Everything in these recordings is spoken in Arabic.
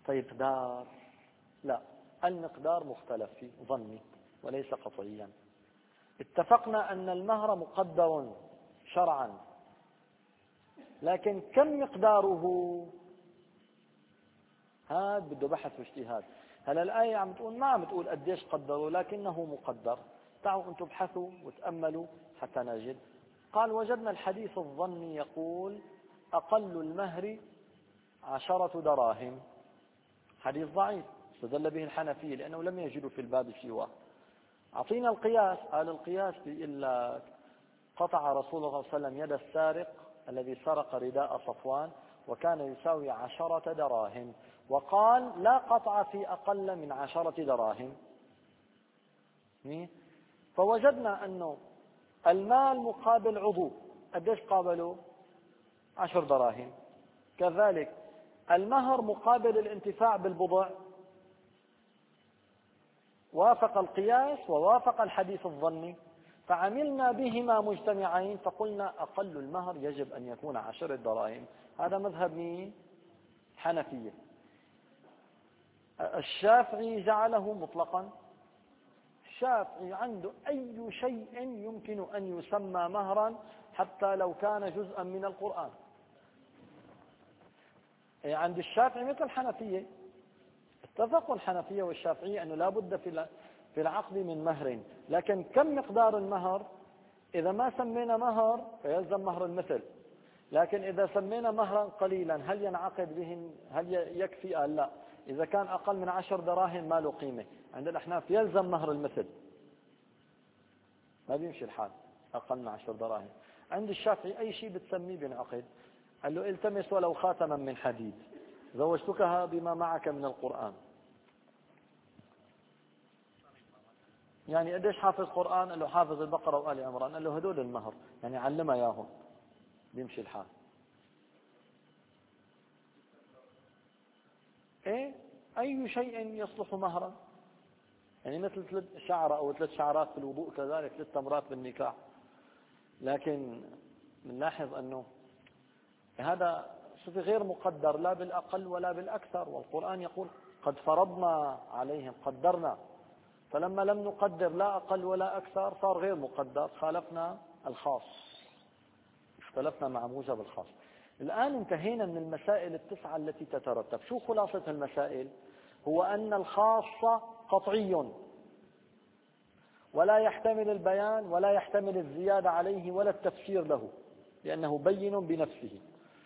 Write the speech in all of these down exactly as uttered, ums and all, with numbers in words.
طيب مقدار؟ لا، المقدار مختلف فيه، ظني وليس قطعيا. اتفقنا أن المهر مقدر شرعا، لكن كم مقداره؟ هذا بده بحث واجتهاد. هلا الآية عم تقول ما عم تقول قديش قدروا، لكنه مقدر. تعالوا أنتم ابحثوا وتأملوا حتى نجد. قال وجدنا الحديث الظني يقول أقل المهر عشرة دراهم، حديث ضعيف استدل به الحنفية لأنه لم يجدوا في الباب سواه. أعطينا القياس، قال القياس بيقول لك قطع رسول الله صلى الله عليه وسلم يد السارق الذي سرق رداء صفوان وكان يساوي عشرة دراهم، وقال لا قطع في أقل من عشرة دراهم. فوجدنا أنه المال مقابل عضو، قديش قابله؟ عشر دراهم. كذلك المهر مقابل الانتفاع بالبضع، وافق القياس ووافق الحديث الظني، فعملنا بهما مجتمعين فقلنا أقل المهر يجب أن يكون عشرة دراهم. هذا مذهب مين؟ حنفية. الشافعي جعله مطلقا. الشافعي عنده أي شيء يمكن أن يسمى مهرا حتى لو كان جزءا من القرآن. عند الشافعي مثل الحنفية، اتفقوا الحنفية والشافعية أنه لا بد في العقد من مهر، لكن كم مقدار المهر؟ إذا ما سمينا مهر فيلزم مهر المثل، لكن إذا سمينا مهرا قليلا هل ينعقد به؟ هل يكفي؟ قال لا، إذا كان أقل من عشر دراهم ما له قيمة. عند الأحناف يلزم مهر المثل، ما بيمشي الحال أقل من عشر دراهم. عند الشافعي أي شيء بتسميه بينعقد. قال له التمس ولو خاتما من حديد زوجتكها بما معك من القرآن. يعني قديش حافظ قرآن؟ قال له حافظ البقرة وآل عمران. قال له هدول المهر، يعني علمها اياهم بيمشي الحال. ايه اي شيء يصلح مهرا، يعني مثل ثلاث شعرة او ثلاث شعرات في الوضوء كذلك ثلاث تمرات بالنكاح. لكن بنلاحظ انه هذا شيء غير مقدر لا بالاقل ولا بالاكثر، والقرآن يقول قد فرضنا عليهم، قدرنا. فلما لم نقدر لا أقل ولا أكثر صار غير مقدر، خالفنا الخاص، اختلفنا مع موجب الخاص. الآن انتهينا من المسائل التسعة التي تترتب. شو خلاصة المسائل؟ هو أن الخاص قطعي ولا يحتمل البيان ولا يحتمل الزيادة عليه ولا التفسير له، لأنه بين بنفسه.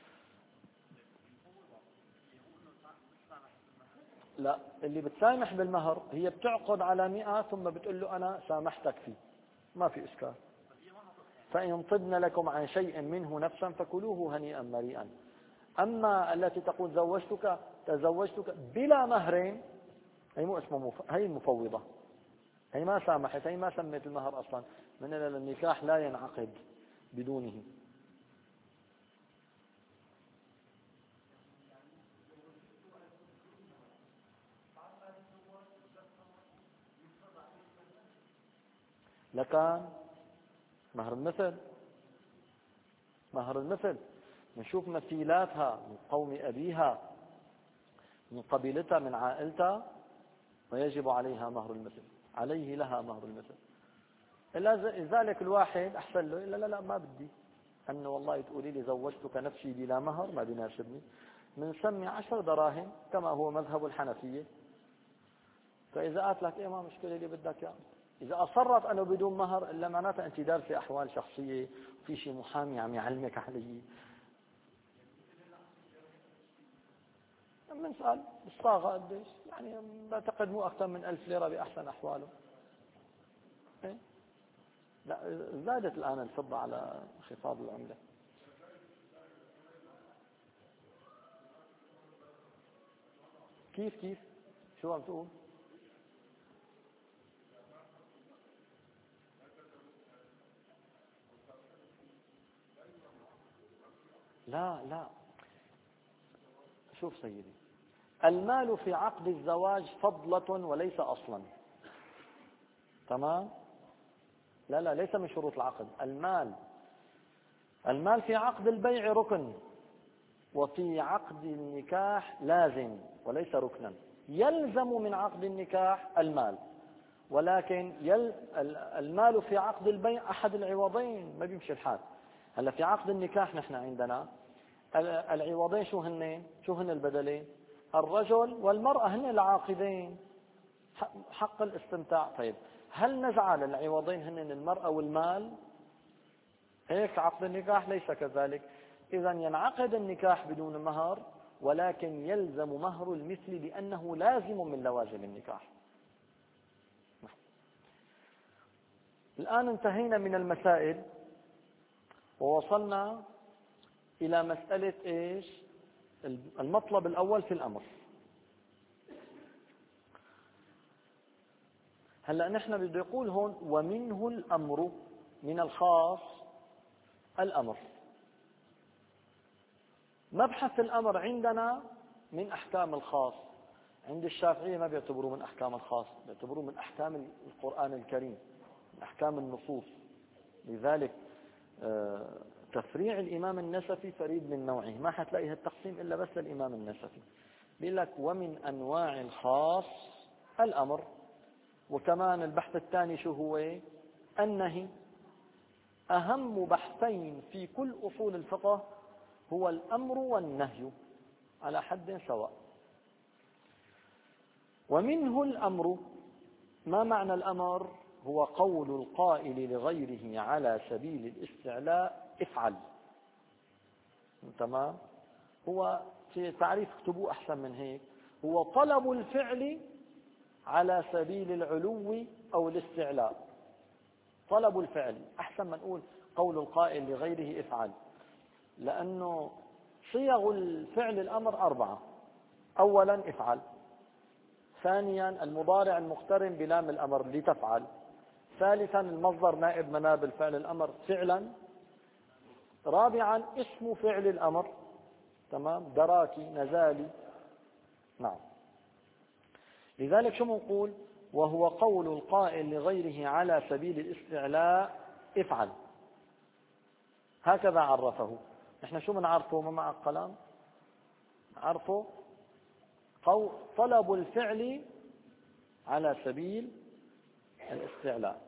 لا، اللي بتسامح بالمهر هي بتعقد على مئة ثم بتقول له أنا سامحتك فيه، ما في إشكال. فإن طبن لكم عن شيء منه نفسا فكلوه هنيئا مريئا. أما التي تقول زوجتك تزوجتك بلا مهر، هي مو اسمه مف... هي المفوضة، هي ما سامحت، هي ما سمت المهر أصلا، من النكاح لا ينعقد بدونه. لكان مهر المثل، مهر المثل نشوف مثيلاتها من قوم أبيها من قبيلتها من عائلتها ويجب عليها مهر المثل، عليه لها مهر المثل. لذلك الواحد أحسن له لا لا لا ما بدي أنه والله تقولي لي زوجتك نفسي بلا مهر، ما بيناسبني، بنسمي عشر دراهم كما هو مذهب الحنفية. فإذا قالت لك إيه ما مشكلة اللي بدك يعني. إذا أصرت أنه بدون مهر إلا معناتها أنت دارسة أحوال شخصية وفي شيء محامي عم يعلمك عليه. بنسأل الصاغة قديش، يعني بعتقد مو أكثر من ألف ليرة بأحسن أحواله. إيه؟ لا زادت الآن الفضة على انخفاض العملة. كيف كيف شو عم تقول؟ لا لا، شوف سيدي، المال في عقد الزواج فضلة وليس أصلا. تمام؟ لا لا، ليس من شروط العقد. المال المال في عقد البيع ركن، وفي عقد النكاح لازم وليس ركنا. يلزم من عقد النكاح المال، ولكن يل المال في عقد البيع أحد العوضين، ما بيمشي الحال. هلا في عقد النكاح نحن عندنا العوضين شو هن؟ شو هن البدلين؟ الرجل والمرأة هن العاقدين، حق الاستمتاع. طيب هل نجعل العوضين هن المرأة والمال؟ هيك عقد النكاح ليس كذلك. إذا ينعقد النكاح بدون مهر، ولكن يلزم مهر المثل لأنه لازم من لوازم النكاح. الآن انتهينا من المسائل ووصلنا إلى مسألة إيش؟ المطلب الأول في الأمر. هلأ نحن بده يقول هون ومنه الأمر، من الخاص الأمر. مبحث الأمر عندنا من أحكام الخاص، عند الشافعية ما بيعتبروه من أحكام الخاص، بيعتبروه من أحكام القرآن الكريم، من أحكام النصوص. لذلك تفريع الإمام النسفي فريد من نوعه، ما حتلاقي التقسيم إلا بس للإمام النسفي. بيقول لك ومن أنواع الخاص الأمر. وكمان البحث الثاني شو هو؟ النهي. أهم بحثين في كل أصول الفقه هو الأمر والنهي على حد سواء. ومنه الأمر، ما معنى الأمر؟ هو قول القائل لغيره على سبيل الاستعلاء افعل. تمام؟ هو في تعريف اكتبوه أحسن من هيك، هو طلب الفعل على سبيل العلو أو الاستعلاء. طلب الفعل أحسن ما نقول قول القائل لغيره افعل، لأنه صيغ الفعل الأمر أربعة. أولا افعل، ثانيا المضارع المقترن بلام الأمر لتفعل، ثالثا المصدر نائب مناب الفعل الأمر فعلا، رابعا اسم فعل الأمر، تمام، دراكي، نزالي. نعم. لذلك شو منقول؟ وهو قول القائل لغيره على سبيل الاستعلاء افعل. هكذا عرفه. نحن شو بنعرفه؟ ما مع القلم عرفه قول طلب الفعل على سبيل الاستعلاء.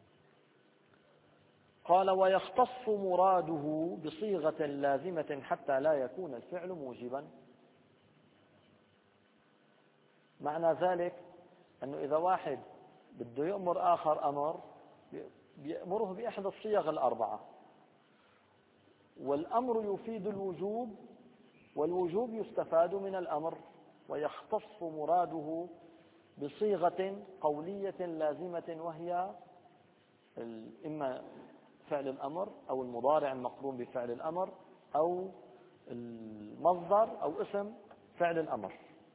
قال ويختص مراده بصيغة لازمة حتى لا يكون الفعل موجبا. معنى ذلك أنه إذا واحد بده يأمر آخر أمر بيأمره بإحدى الصيغ الأربعة، والأمر يفيد الوجوب والوجوب يستفاد من الأمر. ويختص مراده بصيغة قولية لازمة، وهي إما فعل الأمر أو المضارع المقرون بفعل الأمر أو المصدر أو اسم فعل الأمر.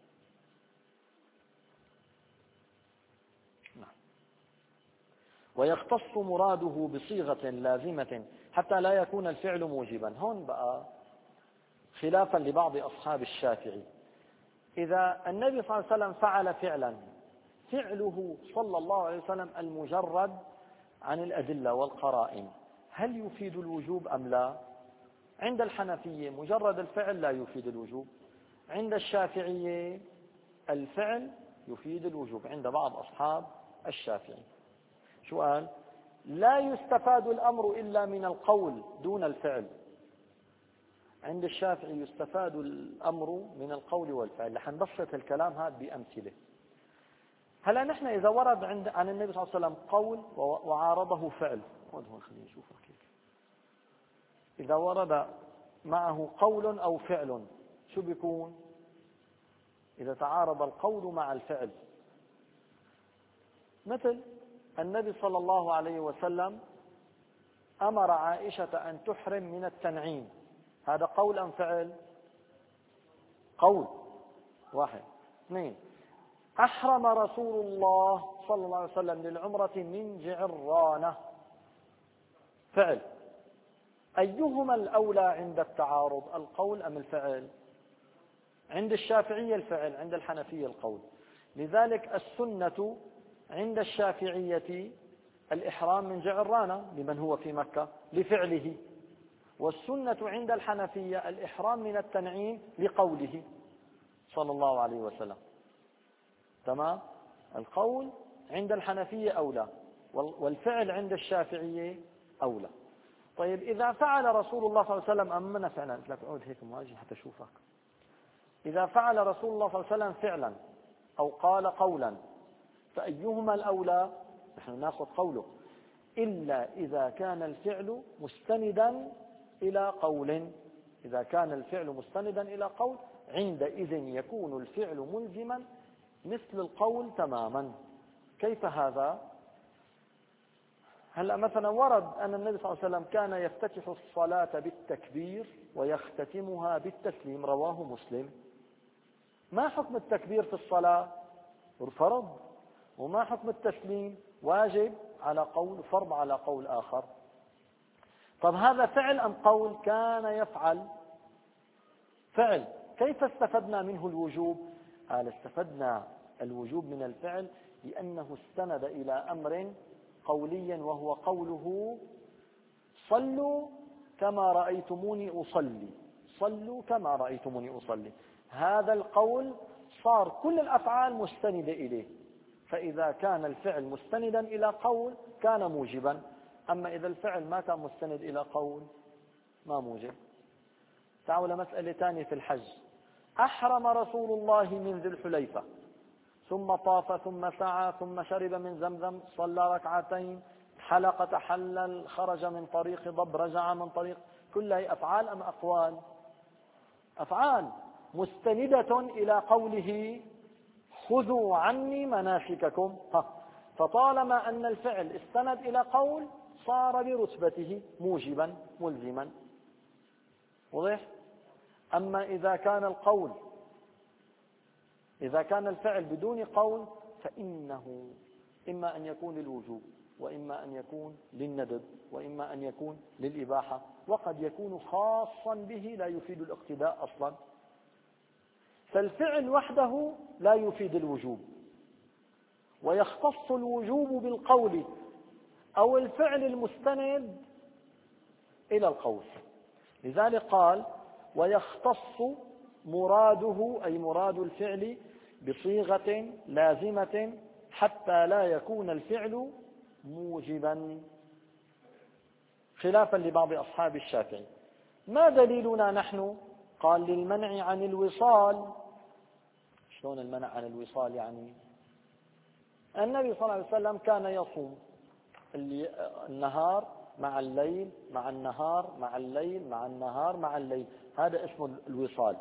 ويختص مراده بصيغة لازمة حتى لا يكون الفعل موجبا. هون بقى خلافا لبعض أصحاب الشافعي، إذا النبي صلى الله عليه وسلم فعل فعلا، فعله صلى الله عليه وسلم المجرد عن الأدلة والقرائن هل يفيد الوجوب أم لا؟ عند الحنفية مجرد الفعل لا يفيد الوجوب، عند الشافعية الفعل يفيد الوجوب، عند بعض أصحاب الشافعي. شو قال؟ لا يستفاد الأمر إلا من القول دون الفعل. عند الشافعي يستفاد الأمر من القول والفعل. رح نبسط الكلام هذا بأمثلة. هلا نحن إذا ورد عند عن النبي صلى الله عليه وسلم قول وعارضه فعل، هون خلينا نشوفه كيف. إذا ورد معه قول أو فعل شو بيكون؟ إذا تعارض القول مع الفعل، مثل النبي صلى الله عليه وسلم أمر عائشة أن تحرم من التنعيم، هذا قول أم فعل؟ قول. واحد. اثنين، أحرم رسول الله صلى الله عليه وسلم للعمرة من جعرانة، فعل. أيهما الأولى عند التعارض، القول أم الفعل؟ عند الشافعية الفعل، عند الحنفية القول. لذلك السنة عند الشافعية الإحرام من جعرانة لمن هو في مكة لفعله، والسنة عند الحنفية الإحرام من التنعيم لقوله صلى الله عليه وسلم. تمام؟ القول عند الحنفية أولى، والفعل عند الشافعية أولى. طيب إذا فعل رسول الله صلى الله عليه وسلم أمنا فعلا، قلت لك اقعد هيك مواجه حتى أشوفك. إذا فعل رسول الله صلى الله عليه وسلم فعلا أو قال قولا فأيهما الأولى؟ نحن نأخذ قوله، إلا إذا كان الفعل مستندا إلى قول. إذا كان الفعل مستندا إلى قول عندئذ يكون الفعل ملزما مثل القول تماما. كيف هذا؟ هلأ مثلا ورد أن النبي صلى الله عليه وسلم كان يفتتح الصلاة بالتكبير ويختتمها بالتسليم، رواه مسلم. ما حكم التكبير في الصلاة؟ فرض. وما حكم التسليم؟ واجب على قول، فرض على قول آخر. طب هذا فعل أم قول؟ كان يفعل فعل. كيف استفدنا منه الوجوب؟ قال استفدنا الوجوب من الفعل لأنه استند إلى أمر قوليا وهو قوله صلوا كما رأيتموني أصلي. صلوا كما رأيتموني أصلي. هذا القول صار كل الأفعال مستندة إليه، فإذا كان الفعل مستندا إلى قول كان موجبا. أما إذا الفعل ما كان مستند إلى قول ما موجب. تعالوا لمسألة ثانية في الحج. أحرم رسول الله من ذي الحليفة ثم طاف ثم سعى ثم شرب من زمزم، صلى ركعتين، حلق، تحلل، خرج من طريق ضب، رجع من طريق. كلها أفعال أم أقوال؟ أفعال مستندة إلى قوله خذوا عني مناسككم. فطالما أن الفعل استند إلى قول صار برتبته موجبا ملزما. واضح؟ أما إذا كان القول إذا كان الفعل بدون قول فإنه إما أن يكون للوجوب وإما أن يكون للندب وإما أن يكون للإباحة، وقد يكون خاصا به لا يفيد الاقتداء أصلا. فالفعل وحده لا يفيد الوجوب، ويختص الوجوب بالقول أو الفعل المستند إلى القول. لذلك قال ويختص مراده أي مراد الفعل بصيغة لازمة حتى لا يكون الفعل موجبا، خلافا لبعض أصحاب الشافعي. ما دليلنا نحن؟ قال للمنع عن الوصال. شلون المنع عن الوصال؟ يعني النبي صلى الله عليه وسلم كان يصوم النهار مع الليل مع النهار مع الليل مع النهار مع الليل، هذا اسمه الوصال.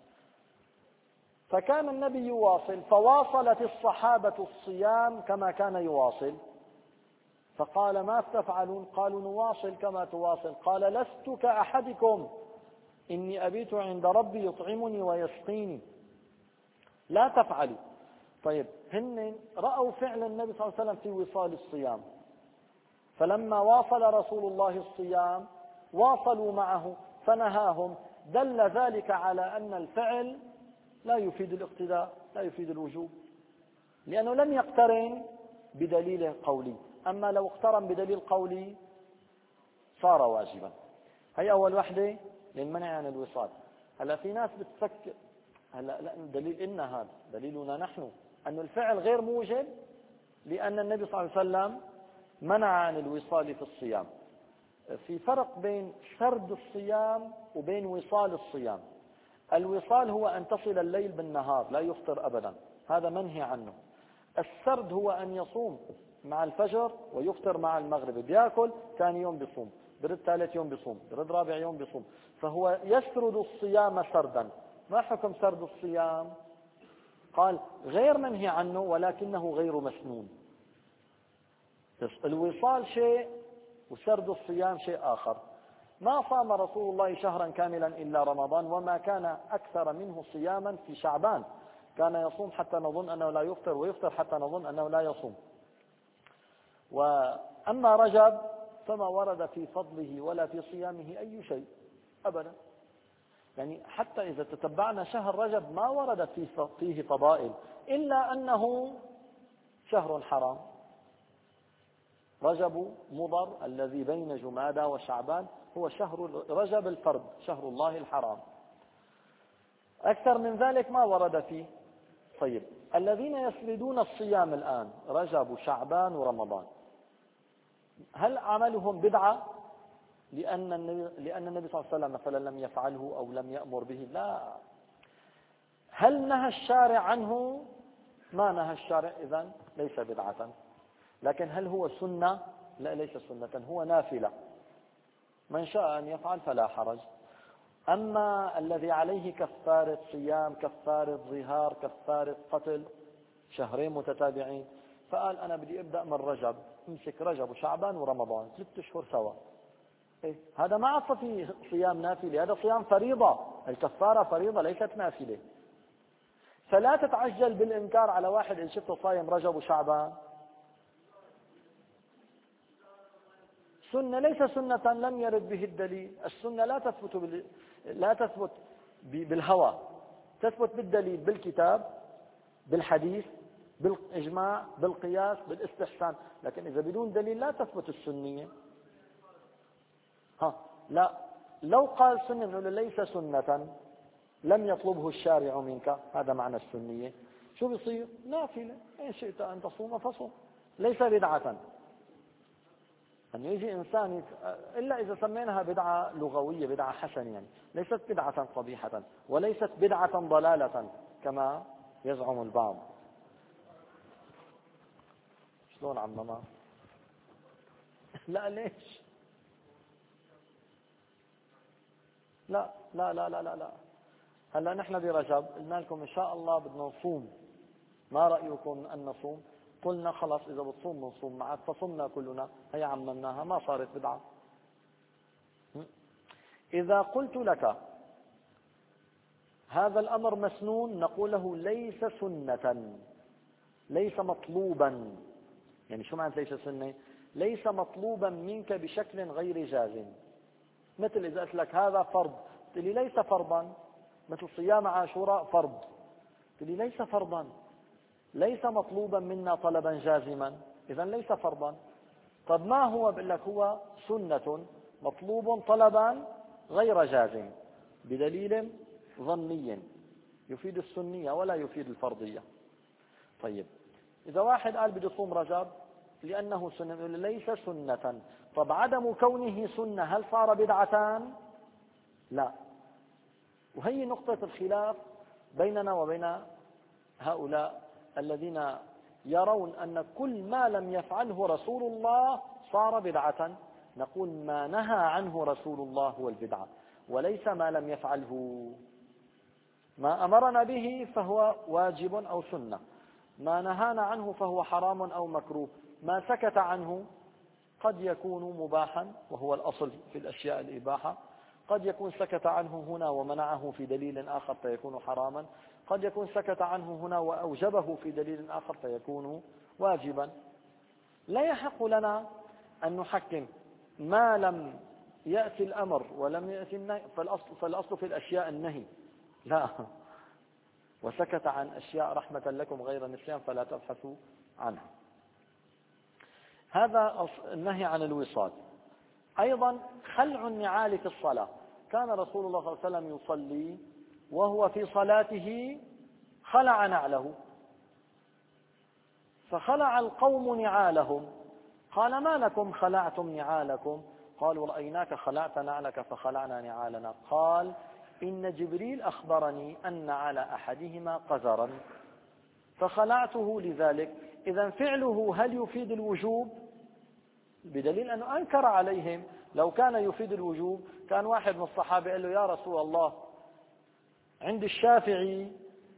فكان النبي يواصل، فواصلت الصحابة الصيام كما كان يواصل، فقال ما تفعلون؟ قالوا نواصل كما تواصل. قال لست كأحدكم إني أبيت عند ربي يطعمني ويسقيني، لا تفعلوا. طيب هن رأوا فعل النبي صلى الله عليه وسلم في وصال الصيام، فلما واصل رسول الله الصيام واصلوا معه فنهاهم. دل ذلك على أن الفعل لا يفيد الاقتداء، لا يفيد الوجوب، لأنه لم يقترن بدليل قولي. أما لو اقترن بدليل قولي صار واجبا. هي أول وحدة للمنع عن الوصال. هلا في ناس بتفكر هلا لا دليل إن هذا دليلنا نحن أن الفعل غير موجب لأن النبي صلى الله عليه وسلم منع عن الوصال في الصيام. في فرق بين سرد الصيام وبين وصال الصيام. الوصال هو أن تصل الليل بالنهار لا يفطر أبدا، هذا منهي عنه. السرد هو أن يصوم مع الفجر ويفطر مع المغرب، بياكل ثاني يوم بيصوم، برد ثالث يوم بيصوم، برد رابع يوم بيصوم، فهو يسرد الصيام سردا. ما حكم سرد الصيام؟ قال غير منهي عنه ولكنه غير مسنون. الوصال شيء وسرد الصيام شيء آخر. ما صام رسول الله شهرا كاملا إلا رمضان، وما كان أكثر منه صياما في شعبان، كان يصوم حتى نظن أنه لا يفطر ويفطر حتى نظن أنه لا يصوم. وأما رجب فما ورد في فضله ولا في صيامه أي شيء أبدا. يعني حتى إذا تتبعنا شهر رجب ما وردت فيه فضائل إلا أنه شهر حرام. رجب مضر الذي بين جمادى وشعبان هو شهر رجب الفرد، شهر الله الحرام. أكثر من ذلك ما ورد فيه. طيب الذين يسردون الصيام الآن رجب وشعبان ورمضان، هل عملهم بدعة لأن النبي, لأن النبي صلى الله عليه وسلم مثلا لم يفعله أو لم يأمر به؟ لا. هل نهى الشارع عنه؟ ما نهى الشارع، إذن ليس بدعة. لكن هل هو سنة؟ لا، ليس سنة، هو نافلة، من شاء أن يفعل فلا حرج. أما الذي عليه كفارة صيام، كفارة ظهار، كفارة قتل، شهرين متتابعين، فقال أنا بدي أبدأ من رجب، امسك رجب وشعبان ورمضان ست أشهر سوا، إيه؟ هذا ما عصى في صيام نافلة، هذا صيام فريضة، الكفارة فريضة ليست نافلة. فلا تتعجل بالإنكار على واحد إن شفته صايم رجب وشعبان. سنة ليس سنة لم يرد به الدليل. السنة لا تثبت بال... لا تثبت بالهوى، تثبت بالدليل، بالكتاب، بالحديث، بالإجماع، بالقياس، بالاستحسان. لكن إذا بدون دليل لا تثبت السنية. ها لا، لو قال سنة نقول ليس سنة لم يطلبه الشارع منك، هذا معنى السنية. شو بيصير؟ نافلة، إن شئت أن تصوم فصوم، ليس بدعة. أن يجي إنسان إلا إذا سميناها بدعة لغوية، بدعة حسنة، يعني ليست بدعة قبيحة وليست بدعة ضلالة كما يزعم البعض. شلون عمما؟ لا ليش؟ لا لا لا لا لا لا هلا نحن برجب قلنا لكم إن شاء الله بدنا نصوم، ما رأيكم أن نصوم؟ قلنا خلاص إذا بتصوم نصوم معك، فصمنا كلنا، هي عممناها، ما صارت بدعة. إذا قلت لك هذا الأمر مسنون، نقول له ليس سنة، ليس مطلوبا. يعني شو معنى ليس سنة؟ ليس مطلوبا منك بشكل غير جازم. مثل إذا قلت لك هذا فرض، قلت لي ليس فرضا. مثل صيام عاشوراء فرض، قلت لي ليس فرضا، ليس مطلوبا منا طلبا جازما، إذا ليس فرضا. طب ما هو؟ بقول لك هو سنة مطلوب طلبا غير جازم بدليل ظني يفيد السنية ولا يفيد الفرضية. طيب إذا واحد قال بده يصوم رجب لأنه سنة، ليس سنة. طب عدم كونه سنة هل صار بدعتان؟ لا. وهي نقطة الخلاف بيننا وبين هؤلاء الذين يرون أن كل ما لم يفعله رسول الله صار بدعة. نقول ما نهى عنه رسول الله هو البدعة، وليس ما لم يفعله. ما أمرنا به فهو واجب أو سنة، ما نهانا عنه فهو حرام أو مكروه، ما سكت عنه قد يكون مباحا وهو الأصل في الأشياء الإباحة، قد يكون سكت عنه هنا ومنعه في دليل آخر فيكون حراما، قد يكون سكت عنه هنا وأوجبه في دليل آخر فيكون واجبا. لا يحق لنا أن نحكم ما لم يأتي الأمر ولم يأتي النهي، فالأصل, فالأصل في الأشياء النهي، لا. وسكت عن أشياء رحمة لكم غير نسيان فلا تبحثوا عنها. هذا النهي عن الوصال. أيضا خلع النعال في الصلاة. كان رسول الله صلى الله عليه وسلم يصلي وهو في صلاته خلع نعله، فخلع القوم نعالهم، قال ما لكم خلعتم نعالكم؟ قالوا رأيناك خلعت نعلك فخلعنا نعالنا. قال إن جبريل أخبرني أن على أحدهما قذرا فخلعته لذلك. إذا فعله هل يفيد الوجوب؟ بدليل أنه أنكر عليهم. لو كان يفيد الوجوب كان واحد من الصحابة قال له يا رسول الله عند الشافعي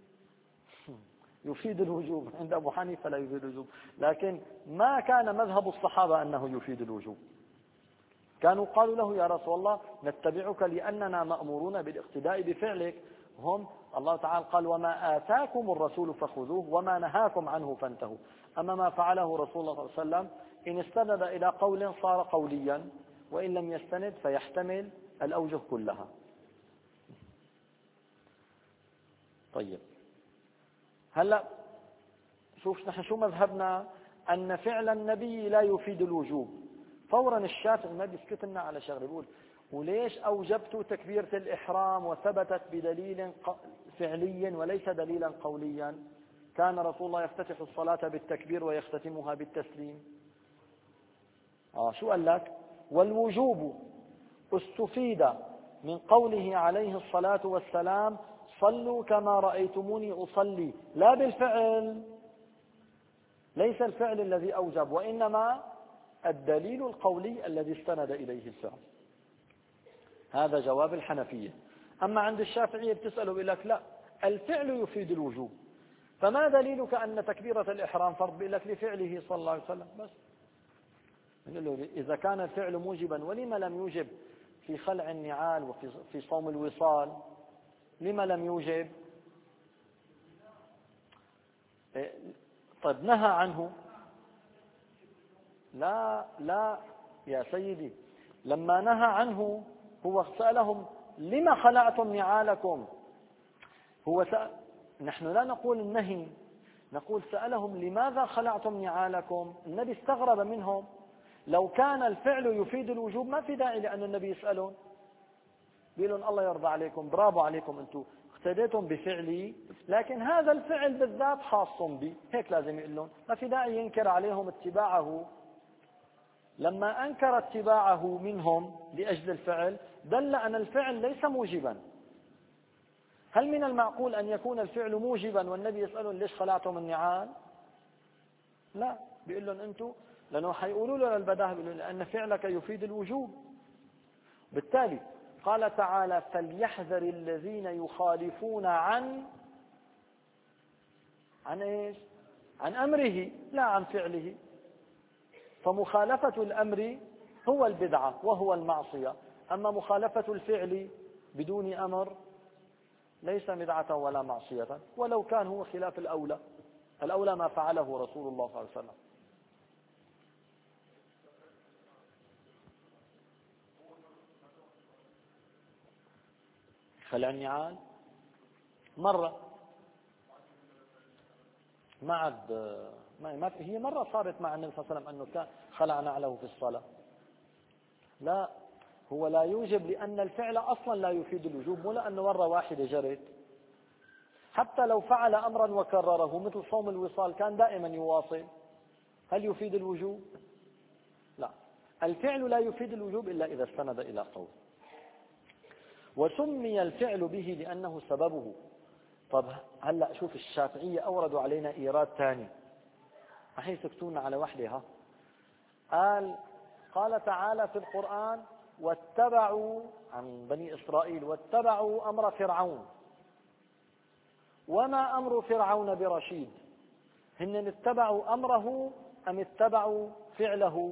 يفيد الوجوب، عند أبو حنيفة لا يفيد الوجوب. لكن ما كان مذهب الصحابة أنه يفيد الوجوب، كانوا قالوا له يا رسول الله نتبعك لأننا مأمورون بالاقتداء بفعلك. هم الله تعالى قال وما آتاكم الرسول فخذوه وما نهاكم عنه فانتهوا. أما ما فعله رسول الله صلى الله عليه وسلم إن استند إلى قول صار قوليا، وإن لم يستند فيحتمل الأوجه كلها. طيب هلأ شوف نحن شو مذهبنا، أن فعل النبي لا يفيد الوجوب. فورا الشافعي ما بيسكت لنا على شغله، بيقول وليش أوجبت تكبيرة الإحرام وثبتت بدليل فعلي وليس دليلا قوليا؟ كان رسول الله يفتتح الصلاة بالتكبير ويختتمها بالتسليم. آه شو قال لك؟ والوجوب استفيد من قوله عليه الصلاة والسلام صلوا كما رأيتموني أصلي، لا بالفعل، ليس الفعل الذي أوجب، وإنما الدليل القولي الذي استند إليه الفعل. هذا جواب الحنفية. أما عند الشافعية بتسأله بيقول لك لا، الفعل يفيد الوجوب، فما دليلك أن تكبيرة الإحرام فرض؟ بيقول لك لفعله صلى الله عليه وسلم بس. نقول له إذا كان الفعل موجبا ولما لم يوجب في خلع النعال وفي في صوم الوصال؟ لما لم يوجب؟ طيب نهى عنه؟ لا لا يا سيدي، لما نهى عنه هو سألهم لما خلعتم نعالكم؟ هو سأل، نحن لا نقول النهي، نقول سألهم لماذا خلعتم نعالكم؟ النبي استغرب منهم. لو كان الفعل يفيد الوجوب ما في داعي لأن النبي يسألهم، بيقول لهم الله يرضى عليكم، برافو عليكم، أنتم اقتديتم بفعلي، لكن هذا الفعل بالذات خاص بي، هيك لازم يقول لهم، ما في داعي ينكر عليهم اتباعه. لما أنكر اتباعه منهم لأجل الفعل دل أن الفعل ليس موجبا. هل من المعقول أن يكون الفعل موجبا والنبي يسألهم ليش خلعتم النعال؟ لا، بيقول لهم أنتم، لأنه حيقولوا له البداهة لأن فعلك يفيد الوجوب. بالتالي قال تعالى فليحذر الذين يخالفون عن عن ايش؟ عن أمره لا عن فعله. فمخالفة الأمر هو البدعة وهو المعصية، أما مخالفة الفعل بدون أمر ليس بدعة ولا معصية، ولو كان هو خلاف الأولى، الأولى ما فعله رسول الله صلى الله عليه وسلم. خلع النعال مرة ما عاد ما هي مرة صارت مع النبي صلى الله عليه وسلم أنه كان خلع نعله في الصلاة. لا، هو لا يوجب لأن الفعل أصلا لا يفيد الوجوب، مو لأنه مرة واحدة جرت. حتى لو فعل أمرا وكرره مثل صوم الوصال كان دائما يواصل، هل يفيد الوجوب؟ لا، الفعل لا يفيد الوجوب إلا إذا استند إلى قول. وسمي الفعل به لأنه سببه. طب هلأ شوف الشافعية أوردوا علينا إيراد ثاني، أحي سكتونا على وحدها. قال قال تعالى في القرآن واتبعوا عن بني إسرائيل واتبعوا أمر فرعون وما أمر فرعون برشيد. هن اتبعوا أمره أم اتبعوا فعله؟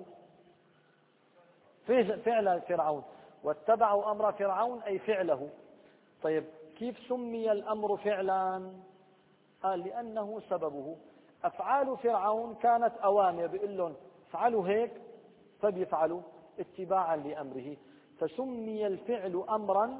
فعل فرعون. واتبعوا أمر فرعون أي فعله. طيب كيف سمي الأمر فعلا؟ قال لأنه سببه. أفعال فرعون كانت أوامر، بيقول لهم افعلوا هيك فبيفعلوا اتباعا لأمره، فسمي الفعل أمرا.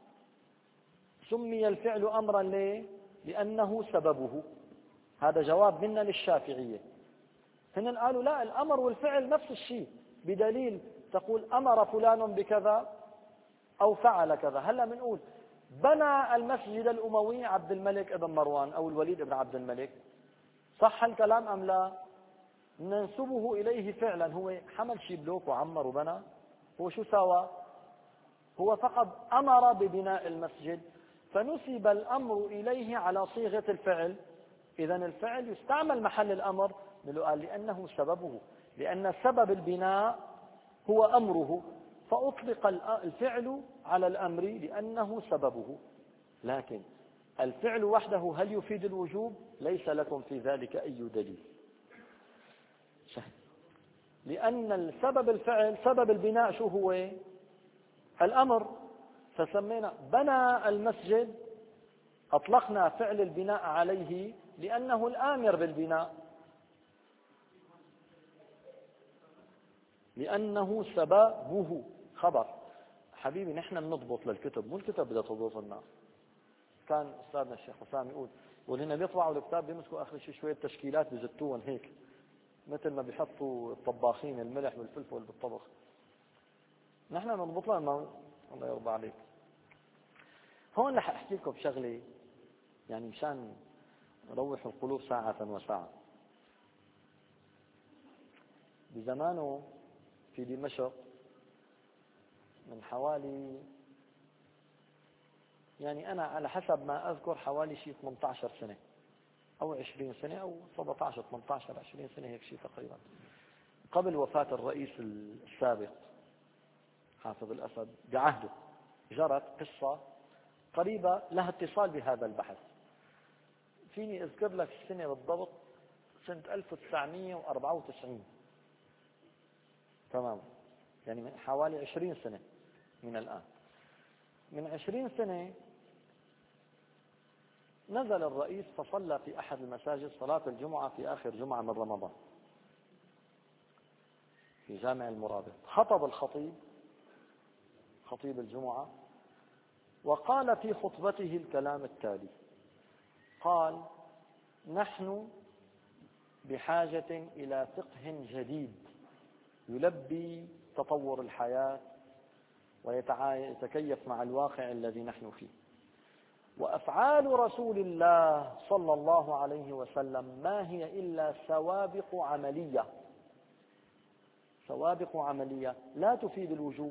سمي الفعل أمرا ليه؟ لأنه سببه. هذا جواب منا للشافعية. هن قالوا لا، الأمر والفعل نفس الشيء، بدليل تقول أمر فلان بكذا أو فعل كذا. هلا بنقول بنى المسجد الأموي عبد الملك ابن مروان أو الوليد ابن عبد الملك، صح الكلام أم لا؟ ننسبه إليه فعلا، هو حمل شي بلوك وعمر وبنى؟ هو شو سوى؟ هو فقط أمر ببناء المسجد، فنسب الأمر إليه على صيغة الفعل. إذن الفعل يستعمل محل الأمر، قال لأنه سببه، لأن سبب البناء هو أمره، فأطلق الفعل على الأمر لأنه سببه. لكن الفعل وحده هل يفيد الوجوب؟ ليس لكم في ذلك أي دليل، لأن السبب الفعل سبب البناء شو هو؟ الأمر. فسمينا بنى المسجد، أطلقنا فعل البناء عليه لأنه الآمر بالبناء، لأنه سببه خبر. حبيبي نحن بنضبط للكتب، مو الكتب بدها تضبط لنا. كان أستاذنا الشيخ حسام يقول ولهن بيطلعوا الكتاب بيمسكوا آخر شيء شوية تشكيلات بزتوهم هيك، مثل ما بيحطوا الطباخين الملح والفلفل بالطبخ. نحن بنضبط لنا الله يرضى عليك. هون رح أحكي لكم بشغلة يعني مشان نروح القلوب ساعة وساعة. بزمانه في دمشق من حوالي، يعني أنا على حسب ما أذكر حوالي شيء ثمانية عشر سنة أو عشرين سنة أو سبعة عشر ثمانية عشر عشرين سنة، هيك شيء تقريبا، قبل وفاة الرئيس السابق حافظ الأسد بعهده، جرت قصة قريبة لها اتصال بهذا البحث. فيني أذكر لك السنة بالضبط، سنة ألف وتسعمئة وأربعة وتسعين تمام، يعني من حوالي عشرين سنة من الآن. من عشرين سنة نزل الرئيس فصلى في أحد المساجد صلاة الجمعة في آخر جمعة من رمضان في جامع المرابط. خطب الخطيب خطيب الجمعة وقال في خطبته الكلام التالي: قال: نحن بحاجة إلى فقه جديد يلبي تطور الحياة ويتكيف مع الواقع الذي نحن فيه، وأفعال رسول الله صلى الله عليه وسلم ما هي إلا سوابق عملية سوابق عملية لا تفيد الوجوب.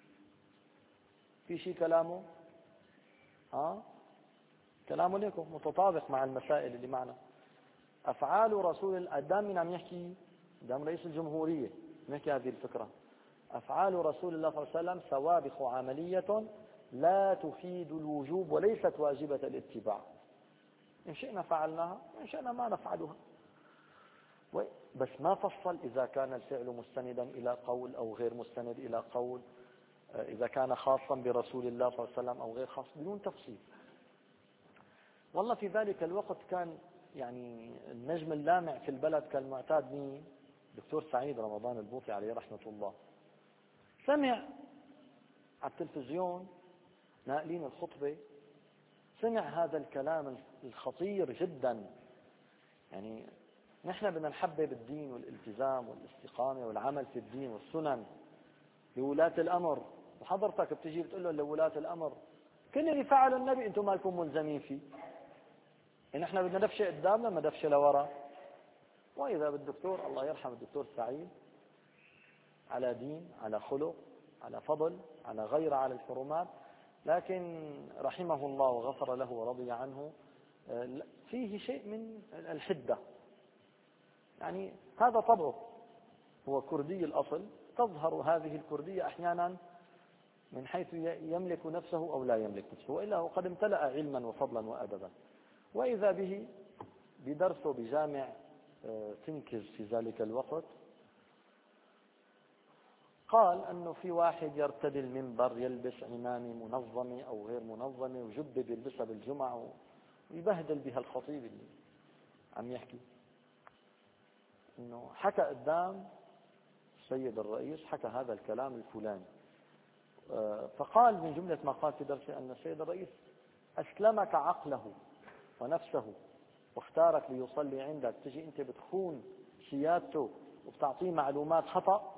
في شيء كلامه ها كلامه لكم متطابق مع المسائل اللي معنا. أفعال رسول الله، دام عم يحكي دام رئيس الجمهورية نحكي هذه الفكرة، أفعال رسول الله صلى الله عليه وسلم سوابق عملية لا تفيد الوجوب وليست واجبة الاتباع، إن شئنا فعلناها وإن شئنا ما نفعلها. بس ما فصل إذا كان الفعل مستندا إلى قول أو غير مستند إلى قول، إذا كان خاصا برسول الله صلى الله عليه وسلم أو غير خاص، بدون تفصيل. والله في ذلك الوقت كان يعني النجم اللامع في البلد كالمعتاد مين؟ دكتور سعيد رمضان البوطي عليه رحمة الله. سمع على التلفزيون ناقلين الخطبة، سمع هذا الكلام الخطير جدا. يعني نحن بدنا نحبب الدين والالتزام والاستقامة والعمل في الدين والسنن لولاة الأمر، وحضرتك بتجي بتقول له لولاة الأمر كل اللي فعله النبي أنتم مالكم ملزمين فيه، يعني نحن بدنا دفشة قدامنا ما دفشة لورا. وإذا بالدكتور الله يرحم الدكتور سعيد على دين، على خلق، على فضل، على غيرة على الحرمات، لكن رحمه الله وغفر له ورضي عنه فيه شيء من الحدة. يعني هذا طبعه، هو كردي الأصل، تظهر هذه الكردية أحيانا من حيث يملك نفسه أو لا يملك نفسه، وإلا هو قد امتلأ علما وفضلا وأدبا. وإذا به بدرسه بجامع تنكز في ذلك الوقت قال أنه في واحد يرتدي المنبر يلبس عمامة منظمة أو غير منظمة وجبة بيلبسها بالجمعة ويبهدل بها الخطيب اللي عم يحكي. أنه حكى قدام السيد الرئيس، حكى هذا الكلام الفلاني، فقال من جملة ما قال في درسه أن السيد الرئيس أسلمك عقله ونفسه واختارك ليصلي عندك، تجي أنت بتخون سيادته وبتعطيه معلومات خطأ.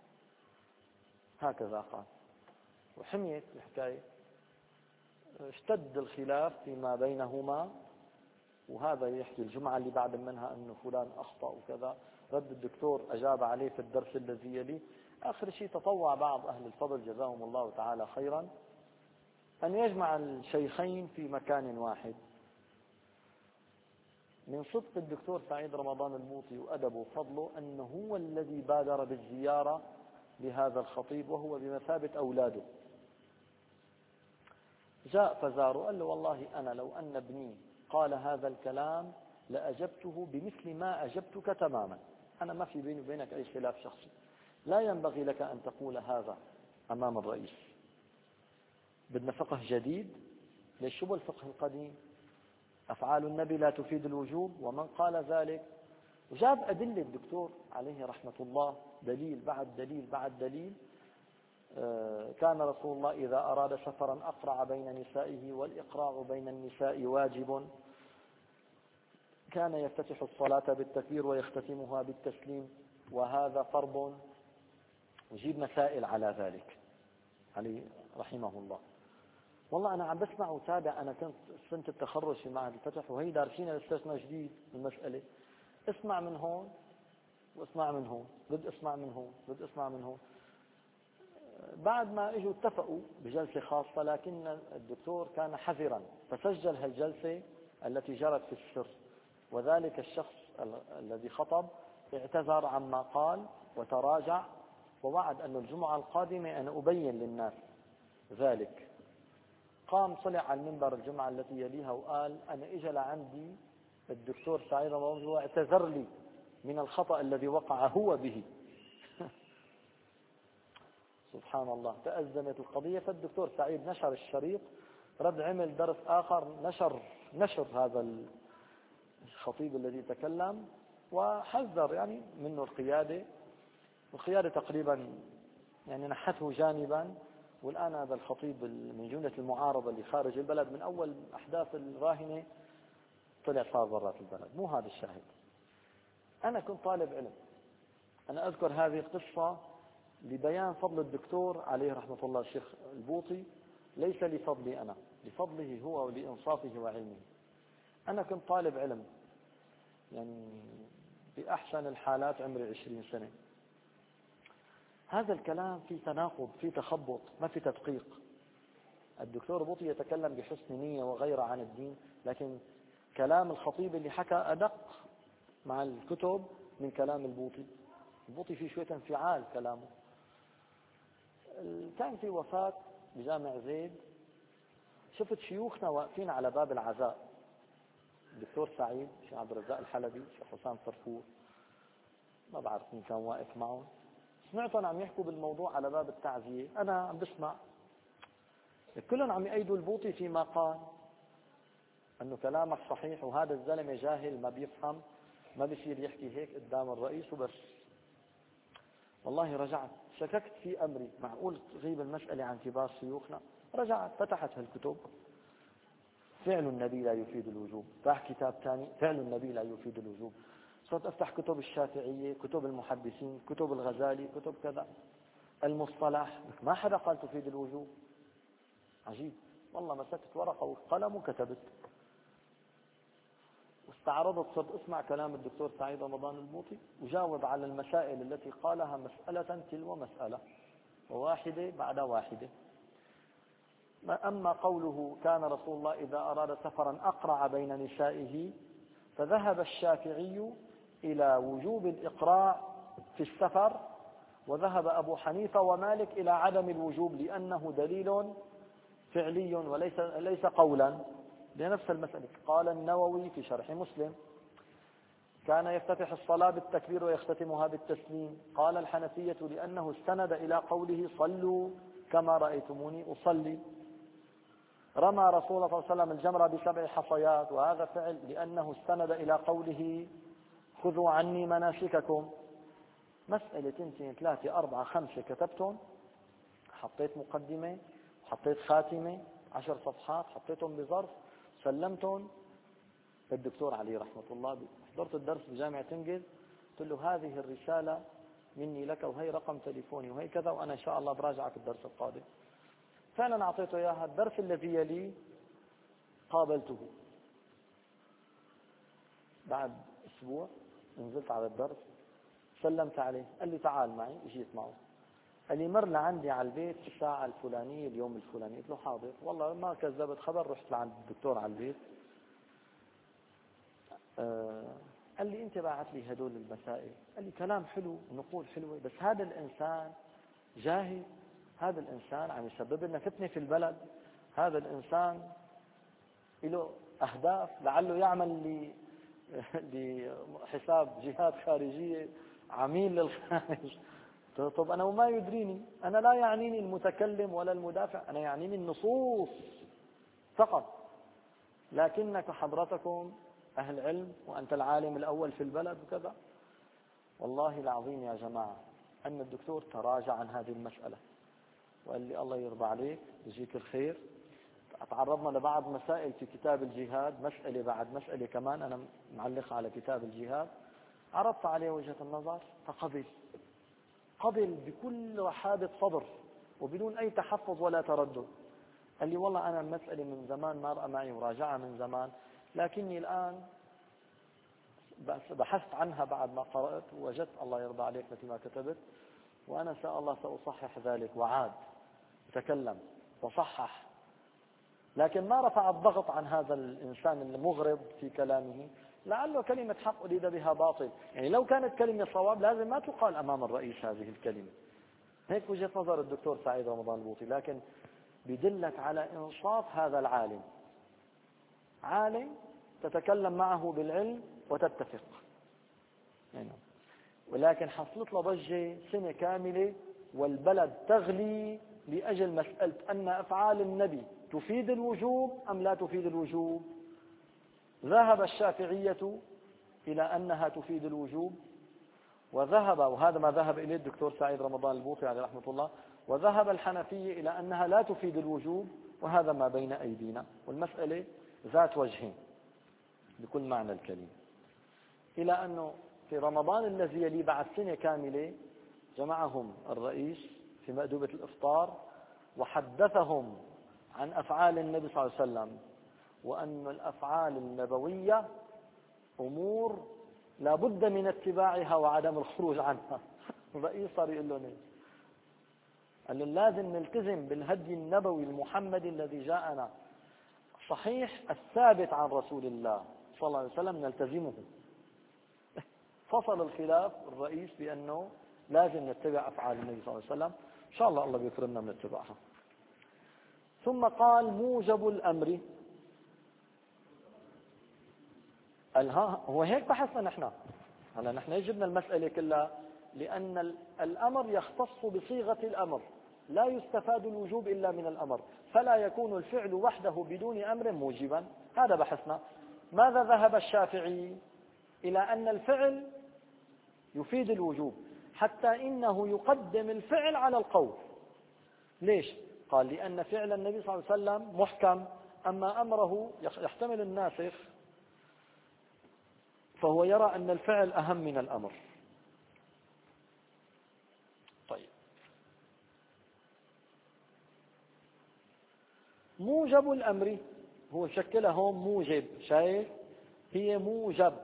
هكذا قال، وحميت الحكاية، اشتد الخلاف فيما بينهما، وهذا يحكي الجمعة اللي بعد منها أنه فلان أخطأ وكذا، رد الدكتور أجاب عليه في الدرس الذي يليه. آخر شيء تطوع بعض أهل الفضل جزاهم الله تعالى خيرا أن يجمع الشيخين في مكان واحد. من صدق الدكتور سعيد رمضان البوطي وأدبه وفضله أنه هو الذي بادر بالزيارة لهذا الخطيب وهو بمثابة أولاده. جاء فزاره قال له والله أنا لو أن ابني قال هذا الكلام لأجبته بمثل ما أجبتك تماما، أنا ما في بيني وبينك أي خلاف شخصي، لا ينبغي لك أن تقول هذا أمام الرئيس. بدنا فقه جديد. ليش؟ شو الفقه القديم؟ أفعال النبي لا تفيد الوجوب ومن قال ذلك. وجاب أدلة الدكتور عليه رحمة الله، دليل بعد دليل بعد دليل. كان رسول الله إذا أراد سفرا أقرع بين نسائه، والإقراع بين النساء واجب. كان يفتتح الصلاة بالتكبير ويختتمها بالتسليم، وهذا فرض. وجيب مسائل على ذلك عليه رحمه الله. والله أنا عم بسمع وتابع، أنا كنت سنة التخرج في معهد الفتح وهي دارسين استثناء جديد المسألة. اسمع من هون واسمع من هون، بدي اسمع من هون بدي اسمع من هون. بعد ما اجوا اتفقوا بجلسة خاصة، لكن الدكتور كان حذرا فسجل هالجلسة التي جرت في السر، وذلك الشخص الذي خطب اعتذر عما قال وتراجع، ووعد أن الجمعة القادمة أنا أبين للناس ذلك. قام طلع على المنبر الجمعة التي يليها وقال أنا إجا لعندي الدكتور سعيد رمضان واعتذر لي من الخطأ الذي وقع هو به. سبحان الله، تأزمت القضية. فالدكتور سعيد نشر الشريط، رد عمل درس آخر، نشر نشر هذا الخطيب الذي تكلم وحذر يعني منه القيادة. القيادة تقريبا يعني نحته جانبا، والآن هذا الخطيب من جملة المعارضة اللي خارج البلد من أول أحداث الراهنة طلع صار برات البلد. مو هذا الشاهد. أنا كنت طالب علم، أنا أذكر هذه القصة لبيان فضل الدكتور عليه رحمة الله الشيخ البوطي، ليس لفضلي أنا، لفضله هو ولإنصافه وعلمه. أنا كنت طالب علم يعني بأحسن الحالات عمري عشرين سنة. هذا الكلام في تناقض، في تخبط، ما في تدقيق. الدكتور بوطي يتكلم بحسن نية وغيره عن الدين، لكن كلام الخطيب اللي حكى أدق مع الكتب من كلام البوطي. البوطي فيه شوية انفعال كلامه. كان في وفاة بجامع زيد، شفت شيوخنا واقفين على باب العزاء، الدكتور سعيد، الشيخ عبد الرزاق الحلبي، الشيخ حسام فرفور، ما بعرف مين كان واقف معهم. سمعتهم عم يحكوا بالموضوع على باب التعزية، أنا عم بسمع كلهم عم يأيدوا البوطي فيما قال أنه كلامك صحيح، وهذا الزلمة جاهل ما بيفهم، ما بيصير يحكي هيك قدام الرئيس وبس. والله رجعت شككت في أمري، معقول تغيب المسألة عن كبار شيوخنا؟ رجعت فتحت هالكتب، فعل النبي لا يفيد الوجوب، راح كتاب ثاني فعل النبي لا يفيد الوجوب، صرت أفتح كتب الشافعية، كتب المحدثين، كتب الغزالي، كتب كذا، المصطلح، ما حدا قال تفيد الوجوب. عجيب والله، مسكت ورقة وقلم وكتبت واستعرضت، صرت اسمع كلام الدكتور سعيد رمضان البوطي وجاوب على المسائل التي قالها مسألة تلو مسألة وواحدة بعد واحدة. أما قوله كان رسول الله إذا أراد سفرا أقرع بين نسائه، فذهب الشافعي إلى وجوب الإقراع في السفر، وذهب أبو حنيفة ومالك إلى عدم الوجوب لأنه دليل فعلي وليس ليس قولا لنفس المسألة. قال النووي في شرح مسلم كان يفتتح الصلاة بالتكبير ويختتمها بالتسليم. قال الحنفية لأنه استند إلى قوله صلوا كما رأيتموني أصلي. رمى رسول الله صلى الله عليه وسلم الجمرة بسبع حصيات، وهذا فعل لأنه استند إلى قوله خذوا عني مناسككم. مسألة تنتين ثلاثة أربعة خمسة كتبتهم، حطيت مقدمة، حطيت خاتمة، عشر صفحات، حطيتهم بظرف، سلمتهم للدكتور علي رحمة الله. حضرت الدرس بجامعة تنجز، قلت له هذه الرسالة مني لك، وهي رقم تليفوني، وهي كذا، وأنا إن شاء الله براجعك الدرس القادم. فعلا أعطيته إياها. الدرس الذي يلي قابلته بعد أسبوع، نزلت على الدرس، سلمت عليه، قال لي تعال معي، اجيت معه، قال لي مر لعندي على البيت الساعة الفلانية اليوم الفلاني. قلت له حاضر. والله ما كذبت خبر، رحت لعند الدكتور على البيت. آه قال لي انت باعت لي هدول المسائل، قال لي كلام حلو ونقول حلوة، بس هذا الإنسان جاهل، هذا الإنسان عم يسبب لنا فتنة في البلد، هذا الإنسان له أهداف، لعله يعمل لحساب جهات خارجية، عميل للخارج. طب أنا وما يدريني، أنا لا يعنيني المتكلم ولا المدافع، أنا يعنيني النصوص فقط. لكنك حضرتكم أهل علم، وأنت العالم الأول في البلد وكذا. والله العظيم يا جماعة أن الدكتور تراجع عن هذه المسألة وقال لي الله يرضى عليك، يجيك الخير. تعرضنا لبعض مسائل في كتاب الجهاد، مسألة بعد مسألة كمان أنا معلق على كتاب الجهاد، عرضت عليه وجهة النظر فقبل، قبل بكل رحابة صدر، وبدون أي تحفظ ولا تردد. قال لي والله أنا المسألة من زمان مارقة معي وراجعها من زمان، لكني الآن بحثت عنها بعد ما قرأت ووجدت الله يرضى عليك مثل ما كتبت، وأنا إن شاء الله سأصحح ذلك. وعاد تكلم وصحح، لكن ما رفع الضغط عن هذا الإنسان المغرض في كلامه، لعله كلمة حق أريد بها باطل. يعني لو كانت كلمة صواب لازم ما تقال أمام الرئيس هذه الكلمة. هيك وجهة نظر الدكتور سعيد رمضان البوطي، لكن بدلك على إنصاف هذا العالم. عالم تتكلم معه بالعلم وتتفق يعني. ولكن حصلت له ضجة سنة كاملة والبلد تغلي لأجل مسألة أن أفعال النبي تفيد الوجوب أم لا تفيد الوجوب. ذهب الشافعية إلى أنها تفيد الوجوب، وذهب وهذا ما ذهب إليه الدكتور سعيد رمضان البوطي عليه رحمة الله، وذهب الحنفية إلى أنها لا تفيد الوجوب، وهذا ما بين أيدينا. والمسألة ذات وجهين بكل معنى الكلمة. إلى أنه في رمضان الذي يلي بعد سنة كاملة جمعهم الرئيس في مأدبة الإفطار وحدثهم عن أفعال النبي صلى الله عليه وسلم، وأن الأفعال النبوية أمور لا بد من اتباعها وعدم الخروج عنها. الرئيس صار يقول لهم قال له لازم نلتزم بالهدي النبوي المحمدي الذي جاءنا صحيح الثابت عن رسول الله صلى الله عليه وسلم، نلتزمه. فصل الخلاف الرئيس بأنه لازم نتبع أفعال النبي صلى الله عليه وسلم. إن شاء الله الله بيكرمنا من اتباعها. ثم قال موجب الأمر. ها هو هيك بحثنا نحن. هلا نحن جبنا المسألة كلها لأن الأمر يختص بصيغة الأمر، لا يستفاد الوجوب إلا من الأمر، فلا يكون الفعل وحده بدون أمر موجبا. هذا بحثنا. ماذا ذهب الشافعي؟ إلى أن الفعل يفيد الوجوب، حتى إنه يقدم الفعل على القول. ليش؟ قال لأن فعل النبي صلى الله عليه وسلم محكم، أما أمره يحتمل الناسخ، فهو يرى أن الفعل أهم من الأمر. طيب، موجب الأمر هو شكلها هون موجب، شايف؟ هي موجب.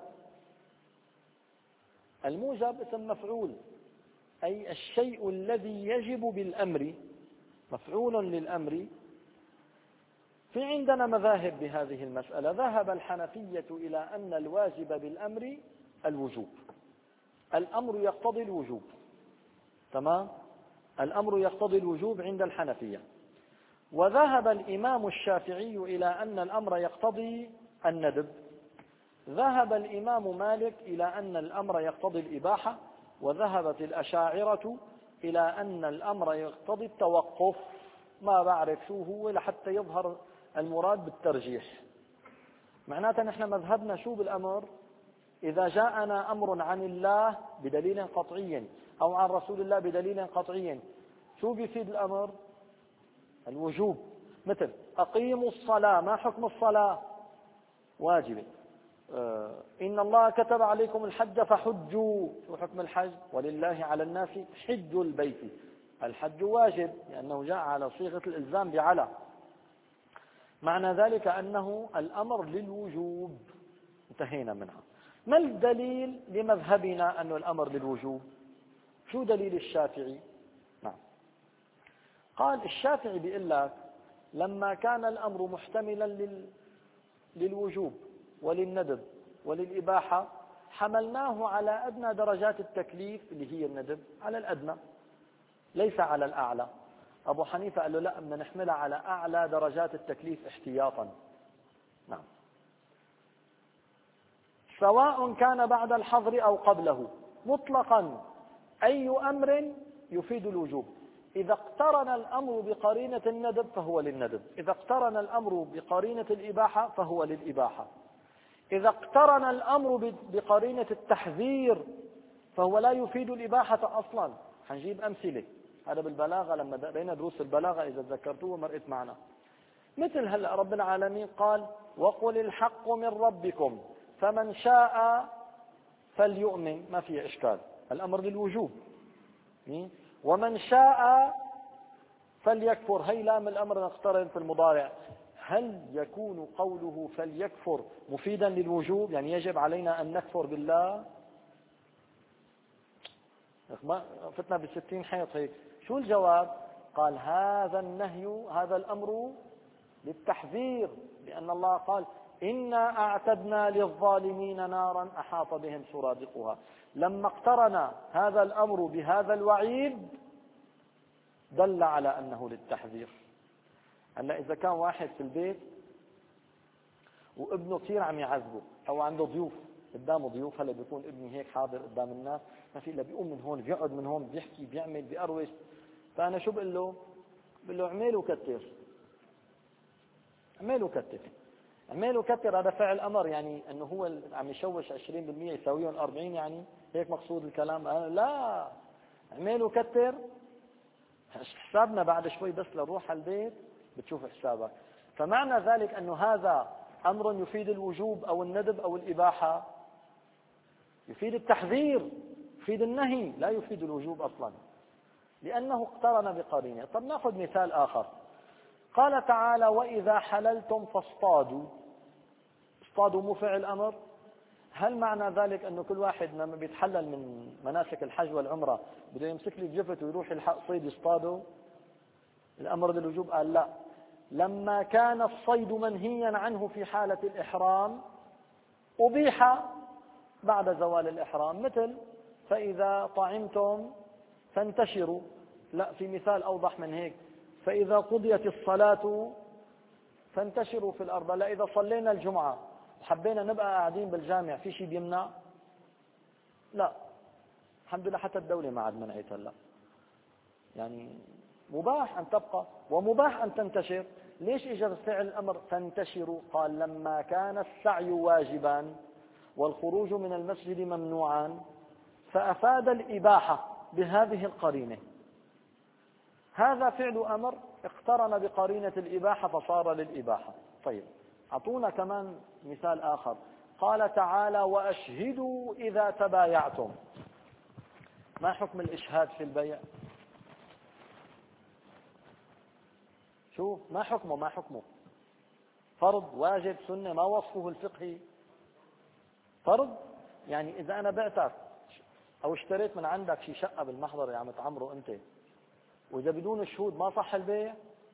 الموجب اسم مفعول، أي الشيء الذي يجب بالأمر، مفعول للأمر. في عندنا مذاهب بهذه المسألة. ذهب الحنفية إلى أن الواجب بالأمر الوجوب، الأمر يقتضي الوجوب. تمام؟ الأمر يقتضي الوجوب عند الحنفية. وذهب الإمام الشافعي إلى أن الأمر يقتضي الندب. ذهب الإمام مالك إلى أن الأمر يقتضي الإباحة. وذهبت الأشاعرة إلى أن الأمر يقتضي التوقف. ما بعرف شو هو لحتى يظهر المراد بالترجيح. معناتها نحن مذهبنا شو بالأمر؟ إذا جاءنا أمر عن الله بدليل قطعي أو عن رسول الله بدليل قطعي، شو بيفيد الأمر؟ الوجوب. مثل أقيموا الصلاة، ما حكم الصلاة؟ واجبة. آه إن الله كتب عليكم الحج فحجوا، شو حكم الحج؟ ولله على الناس حج البيت. الحج واجب لأنه جاء على صيغة الإلزام بعلى. معنى ذلك أنه الأمر للوجوب. انتهينا منها. ما الدليل لمذهبنا أن الأمر للوجوب؟ شو دليل الشافعي؟ نعم. قال الشافعي بيقول لك لما كان الأمر محتملا لل... للوجوب وللندب وللإباحة حملناه على أدنى درجات التكليف اللي هي الندب، على الأدنى ليس على الأعلى. أبو حنيفة قال له لا، بدنا نحملها على أعلى درجات التكليف احتياطا. نعم. سواء كان بعد الحظر أو قبله مطلقا، أي أمر يفيد الوجوب. إذا اقترن الأمر بقرينة الندب فهو للندب، إذا اقترن الأمر بقرينة الإباحة فهو للإباحة، إذا اقترن الأمر بقرينة التحذير فهو لا يفيد الإباحة أصلا. حنجيب أمثلة، هذا بالبلاغة لما بين دروس البلاغة إذا تذكرتوه مرقت معنا. مثل هلأ رب العالمين قال وقل الحق من ربكم فمن شاء فليؤمن، ما فيه إشكال، الأمر للوجوب. ومن شاء فليكفر هي لام الأمر نقترن في المضارع، هل يكون قوله فليكفر مفيدا للوجوب؟ يعني يجب علينا أن نكفر بالله؟ ما فتنا بالستين حيط هيك. شو الجواب؟ قال هذا النهي هذا الأمر للتحذير، لأن الله قال إنا أعتدنا للظالمين نارا أحاط بهم سرادقها. لما اقترن هذا الأمر بهذا الوعيد دل على أنه للتحذير. هلا إذا كان واحد في البيت وابنه كثير عم يعذبه أو عنده ضيوف، قدامه ضيوف، هلا بيكون ابني هيك حاضر قدام الناس ما في إلا بيقوم من هون بيقعد من هون بيحكي بيعمل بيقروش، فأنا شو بقول له؟ بقول له اعمل وكتر، اعمل وكتر، اعمل وكتر. هذا فعل أمر، يعني أنه هو عم يشوش عشرين بالمئة يساويهم أربعين، يعني هيك مقصود الكلام؟ أنا لا، اعمل وكتر. حسابنا بعد شوي بس لنروح على البيت بتشوف حسابك. فمعنى ذلك أنه هذا أمر يفيد الوجوب أو الندب أو الإباحة؟ يفيد التحذير، يفيد النهي، لا يفيد الوجوب أصلا، لأنه اقترن بقرينه. طب نأخذ مثال آخر. قال تعالى وإذا حللتم فاصطادوا. اصطادوا مو فعل أمر؟ هل معنى ذلك أنه كل واحد لما بيتحلل من مناسك الحج والعمرة بده يمسك لي بجفته ويروح يلحق صيد يصطاده؟ الأمر للوجوب؟ قال لا، لما كان الصيد منهيا عنه في حالة الإحرام أبيح بعد زوال الإحرام، مثل فإذا طعمتم فانتشروا. لا، في مثال أوضح من هيك، فإذا قضيت الصلاة فانتشروا في الأرض. لا، إذا صلينا الجمعة وحبينا نبقى قاعدين بالجامع في شيء بيمنع؟ لا، الحمد لله حتى الدولة ما عاد منعت هلا، يعني مباح أن تبقى ومباح أن تنتشر. ليش إجا فعل الأمر فانتشروا؟ قال لما كان السعي واجبا والخروج من المسجد ممنوعا فأفاد الإباحة بهذه القرينة. هذا فعل أمر اقترن بقرينة الإباحة فصار للإباحة. طيب أعطونا كمان مثال آخر. قال تعالى وأشهدوا إذا تبايعتم. ما حكم الإشهاد في البيع؟ شو ما حكمه؟ ما حكمه؟ فرض، واجب، سنة؟ ما وصفه الفقهي؟ فرض. يعني إذا أنا بعتك أو اشتريت من عندك شي شقة بالمحضر اللي عم تعمره أنت، وإذا بدون الشهود ما صح البيع؟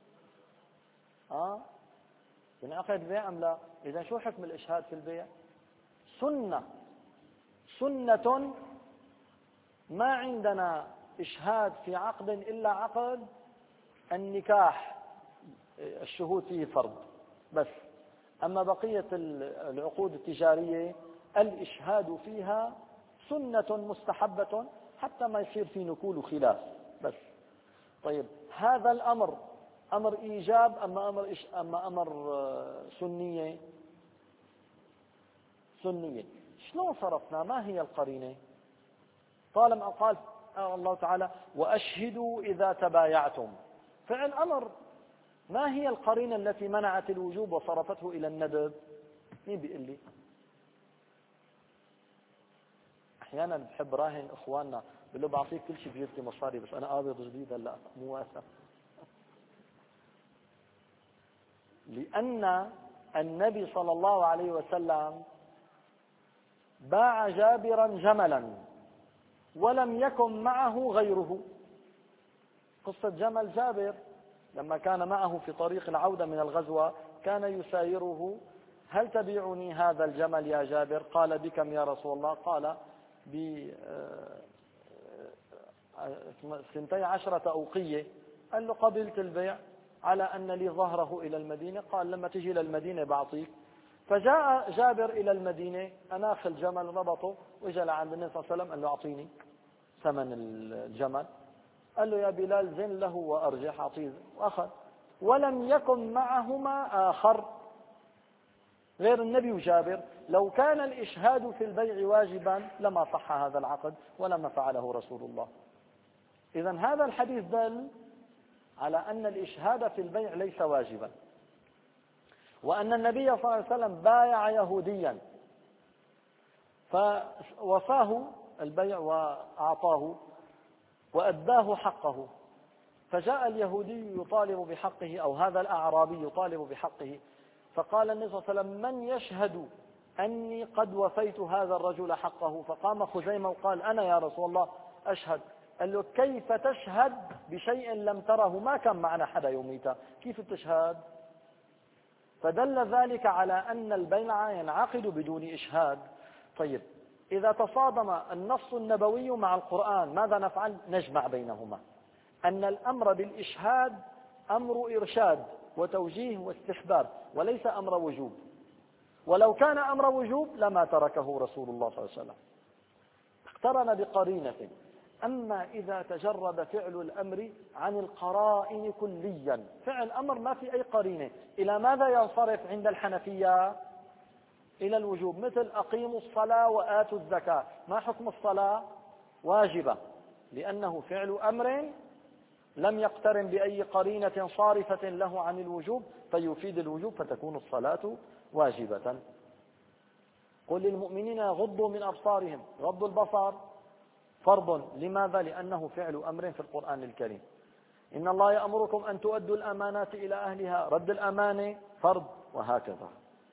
آه ينعقد بيع أم لا؟ إذا شو حكم الإشهاد في البيع؟ سنة، سنة. ما عندنا إشهاد في عقد إلا عقد النكاح، الشهود فيه فرض بس. أما بقية العقود التجارية الإشهاد فيها سنة مستحبة حتى ما يصير في نكول وخلاف بس. طيب هذا الأمر أمر إيجاب أما أمر إش أما أمر سنية؟ سنية. شلون صرفنا؟ ما هي القرينة؟ طالما قال الله تعالى وأشهدوا إذا تبايعتم، فعل أمر، ما هي القرينة التي منعت الوجوب وصرفته إلى الندب؟ مين بيقول لي؟ أحيانا بحب راهن إخواننا بقول له بعطيك كل شيء بجيبتي مصاري بس أنا قابض جديد هلا مو واسع. لأن النبي صلى الله عليه وسلم باع جابرا جملا ولم يكن معه غيره. قصة جمل جابر لما كان معه في طريق العودة من الغزوة كان يسايره، هل تبيعني هذا الجمل يا جابر؟ قال بكم يا رسول الله؟ قال ب سنتي عشرة أوقية. قال له قبلت البيع على أن لي ظهره إلى المدينة. قال لما تجي إلى المدينة بعطيك. فجاء جابر إلى المدينة أناخ الجمل ربطه وجاء لعند النبي صلى الله عليه وسلم قال له أعطيني ثمن الجمل. قال له يا بلال زن له وأرجح، أعطيه وأخذ. ولم يكن معهما آخر غير النبي وجابر. لو كان الإشهاد في البيع واجبا لما صح هذا العقد ولما فعله رسول الله. إذن هذا الحديث دل على أن الإشهاد في البيع ليس واجبا، وأن النبي صلى الله عليه وسلم بايع يهوديا فوفاه البيع وأعطاه وأداه حقه. فجاء اليهودي يطالب بحقه أو هذا الأعرابي يطالب بحقه، فقال النبي صلى الله عليه وسلم: من يشهد أني قد وفيت هذا الرجل حقه؟ فقام خزيمة وقال: أنا يا رسول الله أشهد. قال له: كيف تشهد بشيء لم تره؟ ما كان معنا حدا يوميته، كيف تشهد؟ فدل ذلك على أن البيعة ينعقد بدون إشهاد. طيب، إذا تصادم النص النبوي مع القرآن ماذا نفعل؟ نجمع بينهما، أن الأمر بالإشهاد أمر إرشاد وتوجيه واستحباب وليس أمر وجوب، ولو كان أمر وجوب لما تركه رسول الله صلى الله عليه وسلم، اقترن بقرينة. أما إذا تجرد فعل الأمر عن القرائن كليا، فعل أمر ما في أي قرينة، إلى ماذا ينصرف عند الحنفية؟ إلى الوجوب، مثل أقيموا الصلاة وآتوا الزكاة. ما حكم الصلاة؟ واجبة، لأنه فعل أمر لم يقترن بأي قرينة صارفة له عن الوجوب فيفيد الوجوب، فتكون الصلاة واجبة. قل للمؤمنين يغضوا من أبصارهم، غض البصر فرض، لماذا؟ لأنه فعل أمر في القرآن الكريم. إن الله يأمركم أن تؤدوا الأمانات إلى أهلها، رد الأمانة فرض، وهكذا.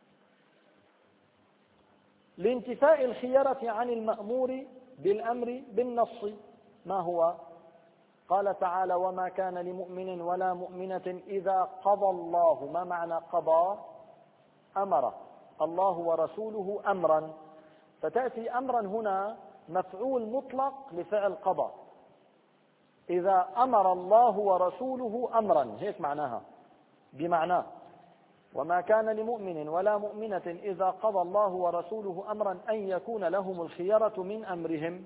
لانتفاء الخيرة عن المأمور بالأمر بالنص، ما هو؟ قال تعالى: وما كان لمؤمن ولا مؤمنة إذا قضى الله. ما معنى قضى؟ أمر الله ورسوله أمرا، فتأتي أمرا هنا مفعول مطلق لفعل قضى. إذا أمر الله ورسوله أمرا، هيك معناها، بمعنى وما كان لمؤمن ولا مؤمنة إذا قضى الله ورسوله أمرا أن يكون لهم الخيرة من أمرهم،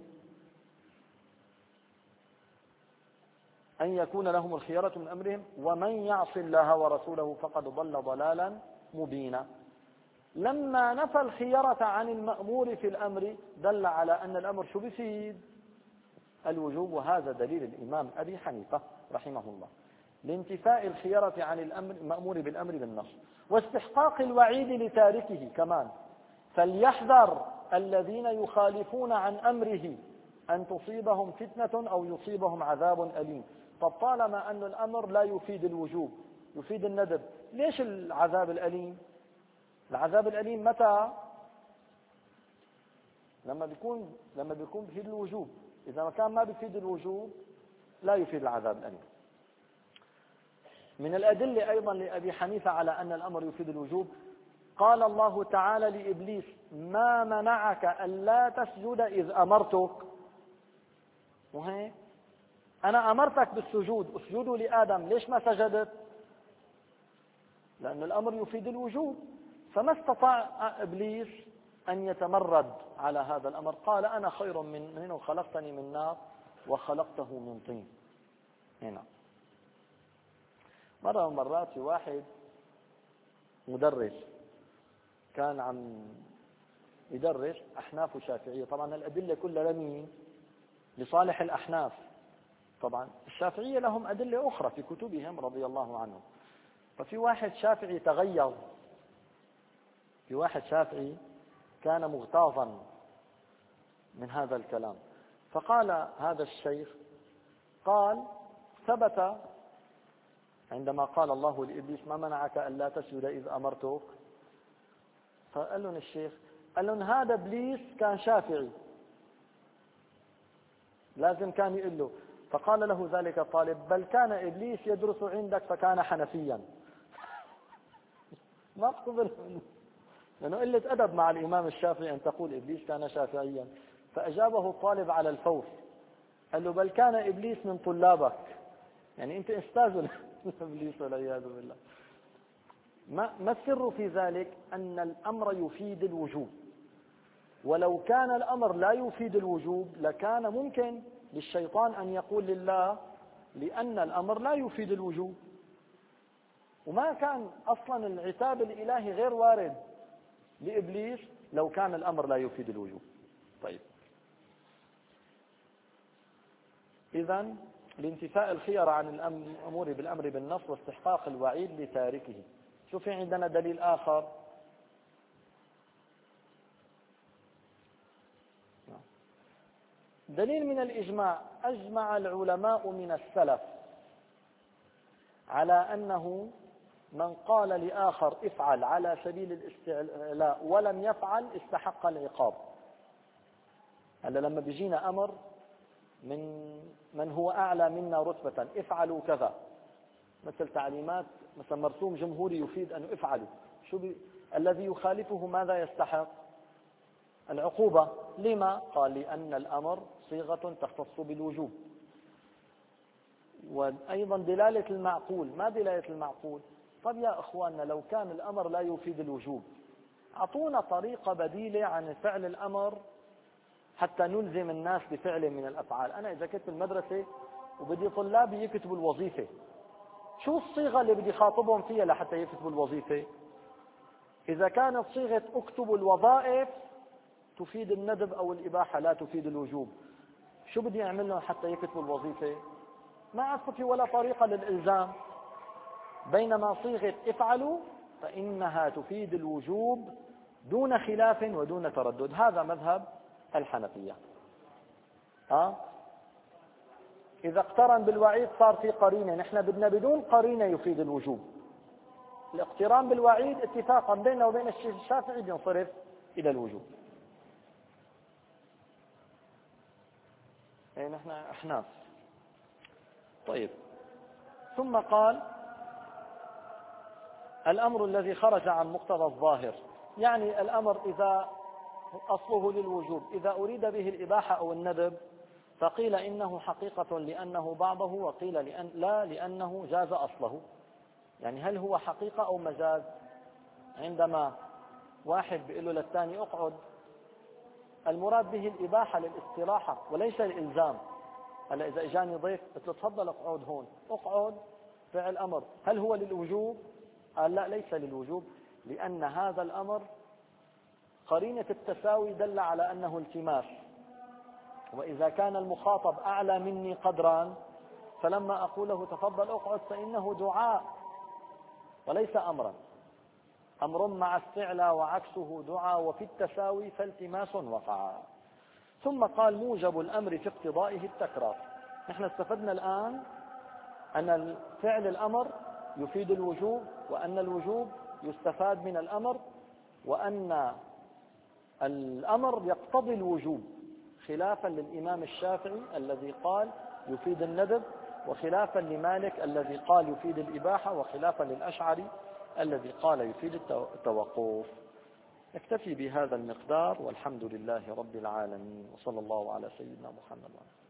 أن يكون لهم الخيرة من أمرهم ومن يعص الله ورسوله فقد ضل ضلالا مبينا. لما نفى الخيرة عن المأمور في الأمر دل على أن الأمر شو بيفيد؟ الوجوب، وهذا دليل الإمام أبي حنيفة رحمه الله، لانتفاء الخيرة عن الأمر المأمور بالأمر بالنص، واستحقاق الوعيد لتاركه كمان. فليحذر الذين يخالفون عن أمره أن تصيبهم فتنة أو يصيبهم عذاب أليم. طب طالما أن الأمر لا يفيد الوجوب، يفيد الندب، ليش العذاب الأليم؟ العذاب الأليم متى؟ لما بيكون لما بيكون بيفيد الوجوب. إذا ما كان ما بيفيد الوجوب لا يفيد العذاب الأليم. من الأدلة أيضا لأبي حنيفة على أن الأمر يفيد الوجوب، قال الله تعالى لإبليس: ما منعك ألا تسجد إذ أمرتك؟ وهي أنا أمرتك بالسجود، اسجدوا لآدم، ليش ما سجدت؟ لأن الأمر يفيد الوجوب. فما استطاع إبليس أن يتمرد على هذا الأمر، قال: أنا خير منه، خلقتني من نار وخلقته من طين. هنا مرة من مرات في واحد مدرس كان عم يدرس أحناف وشافعية، طبعا الأدلة كلها لمين؟ لصالح الأحناف. طبعا الشافعية لهم أدلة أخرى في كتبهم رضي الله عنهم. ففي واحد شافعي تغيظ، في واحد شافعي كان مغتاظا من هذا الكلام، فقال هذا الشيخ، قال: ثبت عندما قال الله لإبليس: ما منعك ألا تسجد إذ أمرتك؟ فقال لهم الشيخ، قال لهم هذا إبليس كان شافعي، لازم كان يقول له. فقال له ذلك الطالب: بل كان إبليس يدرس عندك فكان حنفيا. ما قبل منه، لأنه قلة أدب مع الإمام الشافعي أن تقول إبليس كان شافعيا. فأجابه الطالب على الفور، قال له: بل كان إبليس من طلابك، يعني أنت أستاذ إبليس والعياذ بالله. ما ما السر في ذلك؟ أن الأمر يفيد الوجوب، ولو كان الأمر لا يفيد الوجوب لكان ممكن للشيطان أن يقول لله: لأن الأمر لا يفيد الوجوب، وما كان أصلا العتاب الإلهي غير وارد لإبليس لو كان الأمر لا يفيد الوجوب. طيب، إذن لانتفاء الخيار عن الأمور بالأمر بالنص واستحقاق الوعيد لتاركه. شو في عندنا دليل آخر؟ دليل من الإجماع. أجمع العلماء من السلف على أنه من قال لآخر افعل على سبيل الاستعلاء ولم يفعل استحق العقاب. هلا لما بيجينا أمر من من هو أعلى منا رتبة، افعلوا كذا، مثل تعليمات مثل مرسوم جمهوري يفيد أن افعلوا، شو بي... الذي يخالفه ماذا يستحق؟ العقوبة. لما؟ قال لأن الأمر صيغة تختص بالوجوب. وأيضا دلالة المعقول. ما دلالة المعقول؟ طب يا أخواننا لو كان الأمر لا يفيد الوجوب أعطونا طريقة بديلة عن فعل الأمر حتى نلزم الناس بفعل من الأفعال. أنا إذا كنت المدرسة وبدي طلابي يكتبوا الوظيفة، شو الصيغة اللي بدي خاطبهم فيها لحتى يكتبوا الوظيفة؟ إذا كانت صيغة اكتبوا الوظائف تفيد الندب أو الإباحة لا تفيد الوجوب، شو بدي أعمل لهم حتى يكتبوا الوظيفة؟ ما أذكر في ولا طريقة للإلزام. بينما صيغة افعلوا فإنها تفيد الوجوب دون خلاف ودون تردد. هذا مذهب الحنفية. ها؟ إذا اقترن بالوعيد صار في قرينة، نحن بدنا بدون قرينة يفيد الوجوب. الاقتران بالوعيد اتفاقا بيننا وبين الشافعي بينصرف إلى الوجوب. يعني نحن أحناف. طيب، ثم قال الأمر الذي خرج عن مقتضى الظاهر، يعني الأمر إذا أصله للوجوب إذا أريد به الإباحة أو الندب فقيل إنه حقيقة لأنه بعضه، وقيل لأن لا لأنه جاز أصله. يعني هل هو حقيقة أو مجاز؟ عندما واحد بيقول له للثاني اقعد، المراد به الإباحة للاستراحة وليس الإلزام. هلا إذا إجاني ضيف قلت له تفضل اقعد هون، اقعد فعل أمر، هل هو للوجوب؟ قال لا ليس للوجوب، لأن هذا الأمر قرينة التساوي دل على أنه التماس، وإذا كان المخاطب أعلى مني قدرا فلما أقول له تفضل اقعد فإنه دعاء وليس أمرا. أمر مع استعلاء وعكسه دعاء، وفي التساوي فالتماس وقع. ثم قال موجب الأمر في اقتضائه التكرار. نحن استفدنا الآن أن فعل الأمر يفيد الوجوب، وأن الوجوب يستفاد من الأمر، وأن الأمر يقتضي الوجوب، خلافا للإمام الشافعي الذي قال يفيد الندب، وخلافا لمالك الذي قال يفيد الإباحة، وخلافا للأشعري الذي قال يفيد التوقف. نكتفي بهذا المقدار، والحمد لله رب العالمين، وصلى الله على سيدنا محمد.